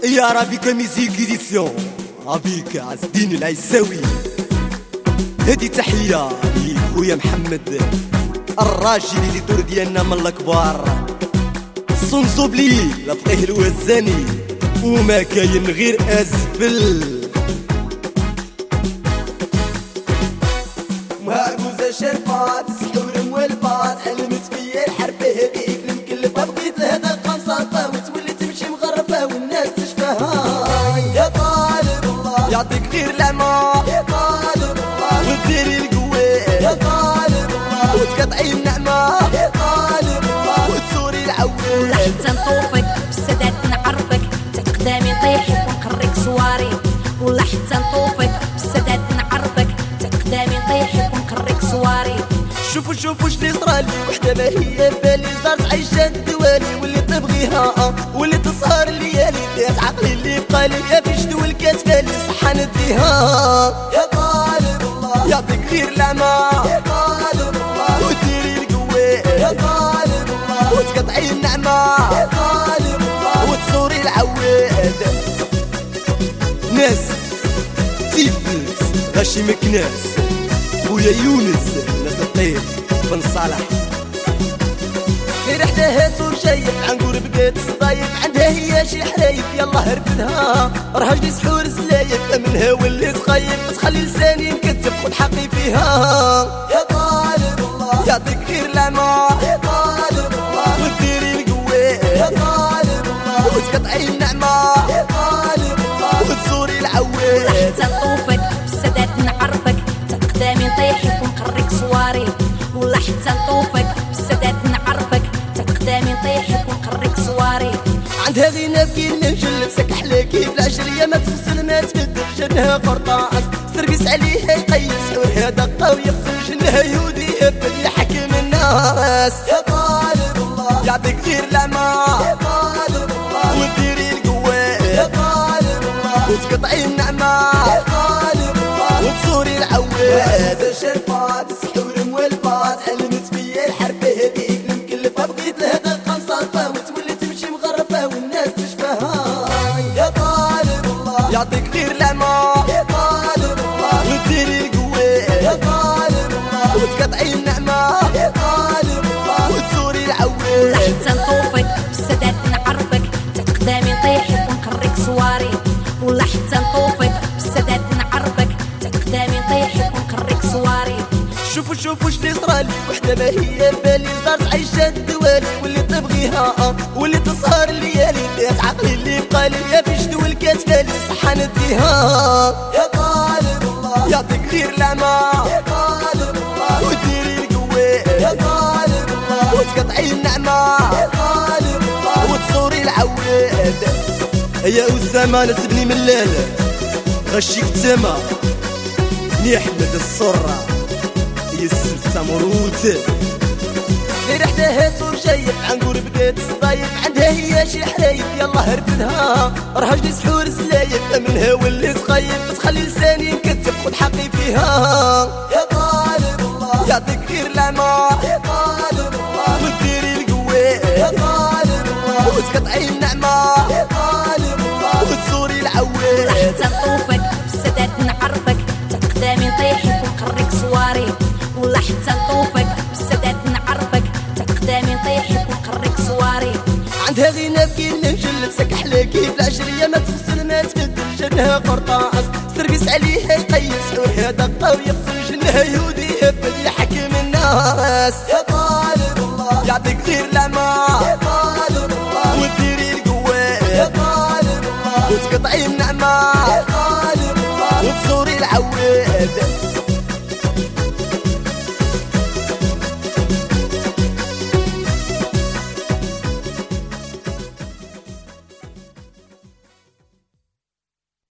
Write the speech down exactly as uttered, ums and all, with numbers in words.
يا رابيكا ميزيك إديسيون رابيكا عز الدين العيساوي. هذه تحية لخويا محمد الراجل اللي دور ديالنا من الكبار، صنصوبلي لا فقيه الوزاني وما كاين غير أزفل. مهاجوزة شرفات سحور مولفات علمت فيا الحرب هذيك المكلفة بغيت لهذا قنصاطة وتولي تمشي مغربة والناس تشفاها. يا طالب الله يعطيك غير العمار، يا طالب الله وديري القوات، يا طالب الله وتقطعي النعمة، يا طالب الله وتزوري العواد. حتى نطوفك بالسادات نعرفك تقدامي نطيحك ونقريك صواري، ولا حتى نطوفك بالسادات نعرفك تقدامي نطيحك ونقريك صواري. شوفوا شوفوا شني صرالي وحده ما هي بالي صارت عايشة الدوالي واللي تبغيها واللي تسهر الليالي دات عقلي اللي بقالي يا فيش دول كتبالي صحة نديها. يا طالب الله يعطيك غير العمار، يا طالب الله وديري القوات، يا طالب الله وتقطعي النعمة، يا طالب الله وتصوري العواد. ناس تيفلس غاشي مكناس خويا يونس ناس الطيب بن صالح. في ريحتها سور شايف عنقور بقيت صدايف عندها هي شي حرايف يلا هربتها راها جلي سحور زلايف منها واللي تخيف تخلي لساني مكتب خد حقي فيها. يا طالب الله يعطيك غير العمار، يا طالب الله وديري القوات، يا طالب الله وتقطعي النعمة، يا طالب الله وتزوري العواد. حتى نطوفك بالسادات نعرفك تقدامي نطيحك ونقريك صواري، ولا حتى نطوفك بالسادات نعرفك تقدامي نطيحك ونقريك صواري. عندها غينا كينا نجلب سكح لكي في العشرية ما تغسل ما تبدل جنها قرطاس ترقص عليها يقيس حورها دقة ويغسل جنها يهودي يبل يحكم الناس. يا طالب الله يعطيك غير العمار، يا طالب الله وديري القوات، يا طالب الله وتقطعي النعمة، يا طالب الله وتصوري العواد. هذا شرفات سحور مولفات علمت فيا الحرب هذيك المكلفة بغيت لهذا قنصاطة وتولي تمشي مغربة والناس تشفاها. يا طالب الله يعطيك غير العمار، يا طالب الله وديري القوات، يا طالب الله وتقطعي النعمة، يا طالب الله وتصوري ولا العواد. حتى نطوفك بالسادات نعرفك تقدامي نطيحك ونقريك صواري، ولا حتى نطوفك بالسادات نعرفك تقدامي نطيحك ونقريك صواري. شوفوا شوفوا شني صرالي وحده ما هي بالي صارت عايشة الدوالي واللي تبغيها واللي تسهر الليالي دات عقلي اللي بقالي يا فيش دول كتبالي صحة نديها. يا طالب الله يعطيك غير العمار، يا طالب الله وديري القوات، يا طالب الله وتقطعي النعمة، يا طالب الله وتصوري العواد. يا أسامة نسبني من ليلة غشيك تما نحمد الصرة يسر سامروت. في ريحتها سور شايف عنقور بقيت صدايف عندها هي شي حرايف يلا هربتها راها جلي سحور زلايف منها واللي تخيف تخلي لساني مكتب خد حقي فيها. يا طالب الله يعطيك غير العمار، يا طالب الله وديري القوات، يا طالب الله وتقطعي النعمة، يا طالب الله وتصوري ولا العواد. حتى نطوفك بالسادات نعرفك تقدامي نطيحك ونقريك صواري، ولا حتى نطوفك بالسادات نعرفك تقدامي نطيحك ونقريك صواري. عندها غينا كينا نجلب سكح لكي في العشرية ما تغسل ما تبدل جنها قرطاس ترقص عليها يقيس حورها دقة ويغسل جنها يهودي يبل يحكم الناس. يا طالب الله يعطيك غير العمار، يا طالب الله وديري القوات، يا طالب الله وتقطعي النعمة، يا طالب الله وتصوري العواد.